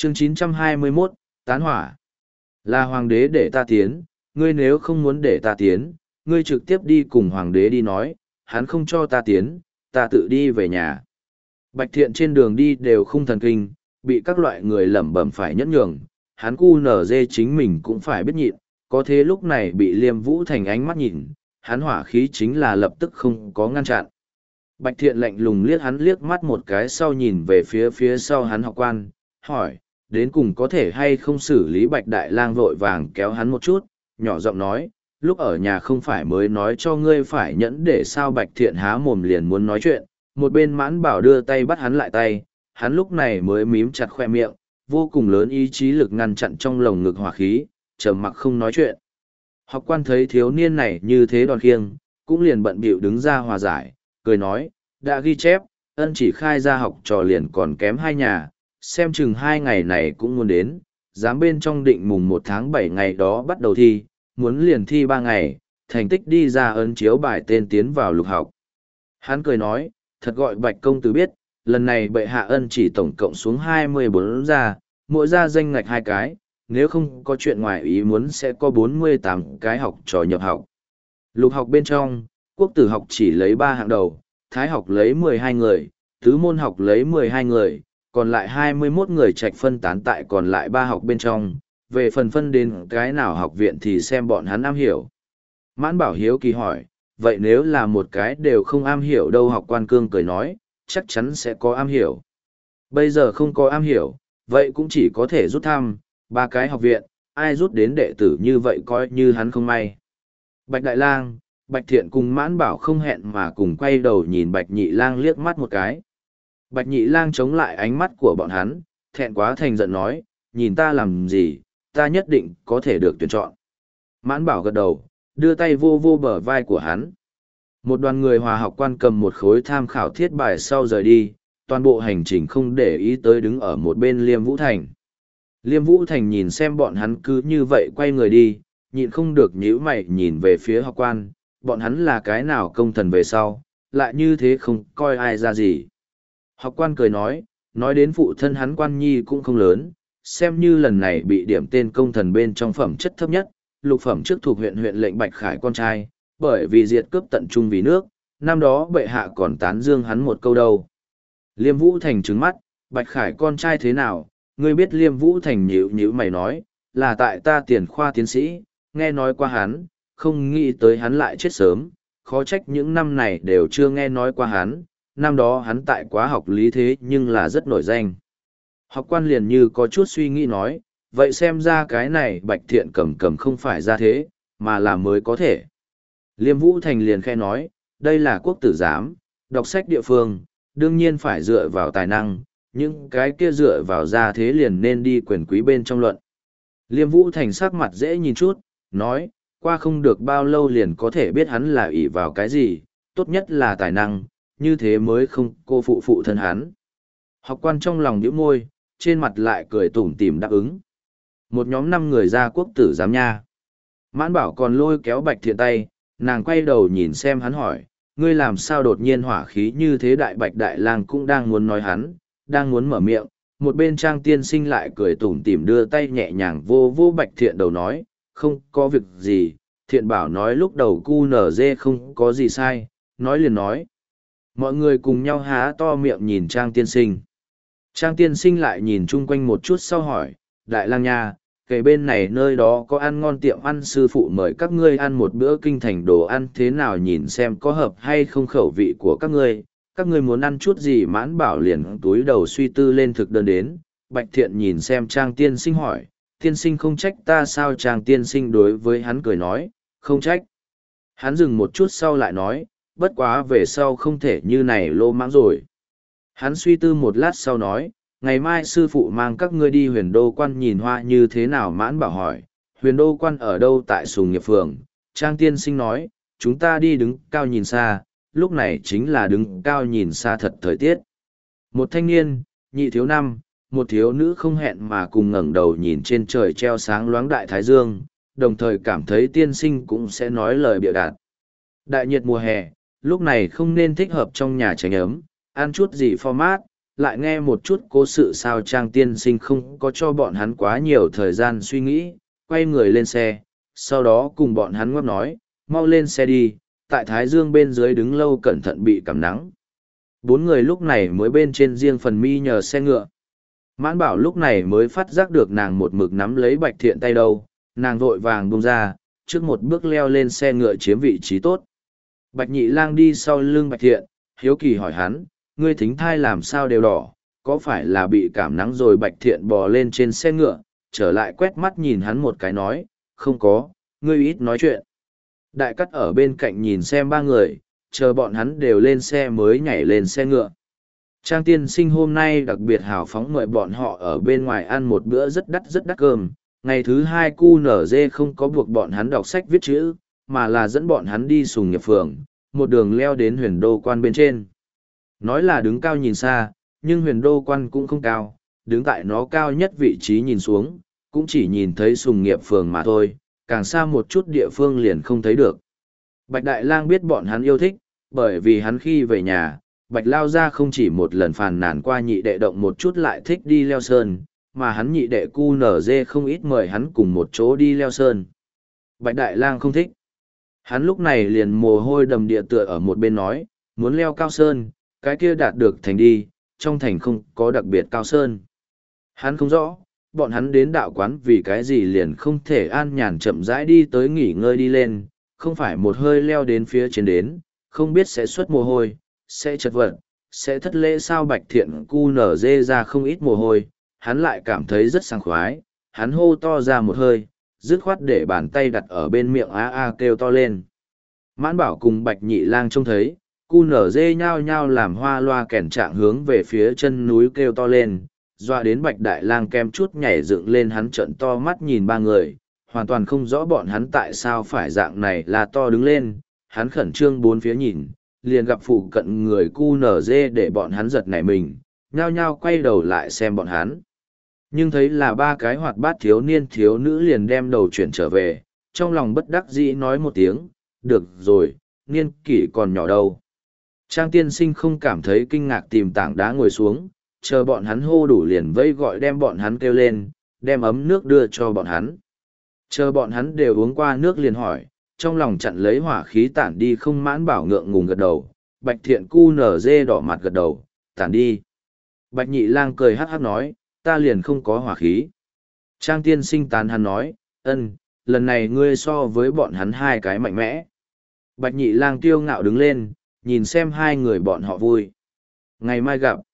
Chương 921, Tán hỏa. Là hoàng đế để ta tiến, ngươi nếu không muốn để ta tiến, ngươi trực tiếp đi cùng hoàng đế đi nói, hắn không cho ta tiến, ta tự đi về nhà. Bạch Thiện trên đường đi đều không thần kinh, bị các loại người lẩm bẩm phải nhẫn nhường, hắn cu nở dê chính mình cũng phải biết nhịn, có thế lúc này bị Liêm Vũ Thành ánh mắt nhìn, hắn hỏa khí chính là lập tức không có ngăn chặn. Bạch Thiện lạnh lùng liếc hắn liếc mắt một cái sau nhìn về phía sau hắn Học Quan, hỏi, đến cùng có thể hay không xử lý Bạch Đại Lang vội vàng kéo hắn một chút, nhỏ giọng nói, lúc ở nhà không phải mới nói cho ngươi phải nhẫn để sao. Bạch Thiện há mồm liền muốn nói chuyện, một bên Mãn Bảo đưa tay bắt hắn lại tay, hắn lúc này mới mím chặt khoe miệng, vô cùng lớn ý chí lực ngăn chặn trong lồng ngực hỏa khí, trầm mặc không nói chuyện. Học Quan thấy thiếu niên này như thế đòn khiêng, cũng liền bận bịu đứng ra hòa giải, cười nói, đã ghi chép, ân chỉ khai ra học trò liền còn kém 2 nhà, xem chừng 2 ngày này cũng muốn đến, dám bên trong định mùng 1 tháng 7 ngày đó bắt đầu thi, muốn liền thi 3 ngày, thành tích đi ra ấn chiếu bài tên tiến vào lục học. Hắn cười nói, thật gọi Bạch công tử biết, lần này bệ hạ ân chỉ tổng cộng xuống 24 gia, mỗi gia danh ngạch 2 cái, nếu không có chuyện ngoài ý muốn sẽ có 48 cái học trò nhập học. Lục học bên trong, quốc tử học chỉ lấy 3 hạng đầu, thái học lấy 12 người, tứ môn học lấy 12 người, còn lại 21 người trạch phân tán tại còn lại 3 học bên trong, về phần phân đến cái nào học viện thì xem bọn hắn am hiểu. Mãn Bảo hiếu kỳ hỏi, vậy nếu là một cái đều không am hiểu đâu? Học Quan cương cười nói, chắc chắn sẽ có am hiểu. Bây giờ không có am hiểu, vậy cũng chỉ có thể rút thăm, 3 cái học viện, ai rút đến đệ tử như vậy coi như hắn không may. Bạch Đại Lang, Bạch Thiện cùng Mãn Bảo không hẹn mà cùng quay đầu nhìn Bạch Nhị Lang liếc mắt một cái. Bạch Nhị Lang chống lại ánh mắt của bọn hắn, thẹn quá thành giận nói, nhìn ta làm gì, ta nhất định có thể được tuyển chọn. Mãn Bảo gật đầu, đưa tay vô vô bờ vai của hắn. Một đoàn người Hòa Học Quan cầm một khối tham khảo thiết bài sau rời đi, toàn bộ hành trình không để ý tới đứng ở một bên Liêm Vũ Thành. Liêm Vũ Thành nhìn xem bọn hắn cứ như vậy quay người đi, nhịn không được nhíu mày nhìn về phía Học Quan, bọn hắn là cái nào công thần về sau, lại như thế không coi ai ra gì. Học Quan cười nói đến phụ thân hắn Quan Nhi cũng không lớn, xem như lần này bị điểm tên công thần bên trong phẩm chất thấp nhất, lục phẩm trước thuộc huyện lệnh Bạch Khải con trai, bởi vì diệt cướp tận trung vì nước, năm đó bệ hạ còn tán dương hắn một câu đâu. Liêm Vũ Thành trừng mắt, Bạch Khải con trai thế nào, ngươi biết? Liêm Vũ Thành nhíu mày nói, là tại ta tiền khoa tiến sĩ, nghe nói qua hắn, không nghĩ tới hắn lại chết sớm, khó trách những năm này đều chưa nghe nói qua hắn, năm đó hắn tại quá học lý thế nhưng là rất nổi danh. Học Quan liền như có chút suy nghĩ nói, vậy xem ra cái này Bạch Thiện cầm không phải ra thế, mà là mới có thể. Liêm Vũ Thành liền khe nói, đây là quốc tử giám, đọc sách địa phương, đương nhiên phải dựa vào tài năng, những cái kia dựa vào ra thế liền nên đi quyền quý bên trong luận. Liêm Vũ Thành sắc mặt dễ nhìn chút, nói, qua không được bao lâu liền có thể biết hắn là ỷ vào cái gì, tốt nhất là tài năng, như thế mới không cô phụ thân hắn. Học Quan trong lòng nhíu môi, trên mặt lại cười tủm tỉm đáp ứng. Một nhóm 5 người ra quốc tử giám nha. Mãn Bảo còn lôi kéo Bạch Thiện tay, nàng quay đầu nhìn xem hắn hỏi, ngươi làm sao đột nhiên hỏa khí như thế? Bạch Đại Lang cũng đang muốn nói hắn, đang muốn mở miệng, một bên Trang tiên sinh lại cười tủm tỉm đưa tay nhẹ nhàng vô vô Bạch Thiện đầu nói, không có việc gì, Thiện bảo nói lúc đầu cu nở dê không có gì sai, nói liền nói. Mọi người cùng nhau há to miệng nhìn Trang tiên sinh. Trang tiên sinh lại nhìn chung quanh một chút sau hỏi, Đại Lang nha, kể bên này nơi đó có ăn ngon tiệm ăn, sư phụ mời các ngươi ăn một bữa kinh thành đồ ăn thế nào, nhìn xem có hợp hay không khẩu vị của các ngươi muốn ăn chút gì? Mãn Bảo liền túi đầu suy tư lên thực đơn đến. Bạch Thiện nhìn xem Trang tiên sinh hỏi, tiên sinh không trách ta sao? Trang tiên sinh đối với hắn cười nói, không trách. Hắn dừng một chút sau lại nói, bất quá về sau không thể như này lô mãng rồi. Hắn suy tư một lát sau nói, ngày mai sư phụ mang các ngươi đi Huyền Đô Quan nhìn hoa như thế nào? Mãn Bảo hỏi, Huyền Đô Quan ở đâu? Tại Sùng Nghiệp Phường. Trang tiên sinh nói, chúng ta đi đứng cao nhìn xa, lúc này chính là đứng cao nhìn xa thật thời tiết. Một thanh niên, nhị thiếu năm, một thiếu nữ không hẹn mà cùng ngẩng đầu nhìn trên trời treo sáng loáng đại thái dương, đồng thời cảm thấy tiên sinh cũng sẽ nói lời bịa đặt. Đại nhiệt mùa hè, lúc này không nên thích hợp trong nhà tránh ấm, ăn chút gì pho mát, lại nghe một chút cố sự sao Trang tiên sinh không có cho bọn hắn quá nhiều thời gian suy nghĩ, quay người lên xe, sau đó cùng bọn hắn ngấp nói, mau lên xe đi, tại Thái Dương bên dưới đứng lâu cẩn thận bị cảm nắng. Bốn người lúc này mới bên trên riêng phần mi nhờ xe ngựa. Mãn Bảo lúc này mới phát giác được nàng một mực nắm lấy Bạch Thiện tay đâu, nàng vội vàng buông ra, trước một bước leo lên xe ngựa chiếm vị trí tốt. Bạch Nhị Lang đi sau lưng Bạch Thiện, hiếu kỳ hỏi hắn, ngươi thính thai làm sao đều đỏ, có phải là bị cảm nắng rồi? Bạch Thiện bò lên trên xe ngựa, trở lại quét mắt nhìn hắn một cái nói, không có, ngươi ít nói chuyện. Đại Cắt ở bên cạnh nhìn xem ba người, chờ bọn hắn đều lên xe mới nhảy lên xe ngựa. Trang tiên sinh hôm nay đặc biệt hào phóng mời bọn họ ở bên ngoài ăn một bữa rất đắt cơm. Ngày thứ hai QNZ không có buộc bọn hắn đọc sách viết chữ, mà là dẫn bọn hắn đi Sùng Nghiệp Phường, một đường leo đến Huyền Đô Quan bên trên. Nói là đứng cao nhìn xa, nhưng Huyền Đô Quan cũng không cao, đứng tại nó cao nhất vị trí nhìn xuống, cũng chỉ nhìn thấy Sùng Nghiệp Phường mà thôi, càng xa một chút địa phương liền không thấy được. Bạch Đại Lang biết bọn hắn yêu thích, bởi vì hắn khi về nhà, Bạch Lao Gia không chỉ một lần phàn nàn qua nhị đệ động một chút lại thích đi leo sơn, mà hắn nhị đệ QNZ không ít mời hắn cùng một chỗ đi leo sơn. Bạch Đại Lang không thích. Hắn lúc này liền mồ hôi đầm địa tựa ở một bên nói, muốn leo cao sơn, cái kia đạt được thành đi, trong thành không có đặc biệt cao sơn. Hắn không rõ, bọn hắn đến đạo quán vì cái gì liền không thể an nhàn chậm rãi đi tới nghỉ ngơi đi lên, không phải một hơi leo đến phía trên đến, không biết sẽ xuất mồ hôi, sẽ chật vật, sẽ thất lễ sao? Bạch Thiện QNZ ra không ít mồ hôi, hắn lại cảm thấy rất sảng khoái, hắn hô to ra một hơi, dứt khoát để bàn tay đặt ở bên miệng kêu to lên. Mãn Bảo cùng Bạch Nhị Lang trông thấy, QNZ nhao nhao làm hoa loa kẻn trạng hướng về phía chân núi kêu to lên, doa đến Bạch Đại Lang kem chút nhảy dựng lên. Hắn trợn to mắt nhìn ba người, hoàn toàn không rõ bọn hắn tại sao phải dạng này là to đứng lên. Hắn khẩn trương bốn phía nhìn, liền gặp phụ cận người QNZ để bọn hắn giật nảy mình, nhao nhao quay đầu lại xem bọn hắn. Nhưng thấy là ba cái hoạt bát thiếu niên thiếu nữ liền đem đầu chuyển trở về, trong lòng bất đắc dĩ nói một tiếng, được rồi, niên kỷ còn nhỏ đâu. Trang tiên sinh không cảm thấy kinh ngạc, tìm tảng đá ngồi xuống, chờ bọn hắn hô đủ liền vây gọi đem bọn hắn kêu lên, đem ấm nước đưa cho bọn hắn. Chờ bọn hắn đều uống qua nước liền hỏi, trong lòng chặn lấy hỏa khí tản đi không. Mãn Bảo ngượng ngùng gật đầu, Bạch Thiện QNZ đỏ mặt gật đầu, tản đi. Bạch Nhị Lang cười hắc hắc nói, ta liền không có hỏa khí. Trang tiên sinh tán hắn nói, lần này ngươi so với bọn hắn hai cái mạnh mẽ. Bạch Nhị Lang kiêu ngạo đứng lên, nhìn xem hai người bọn họ vui. Ngày mai gặp.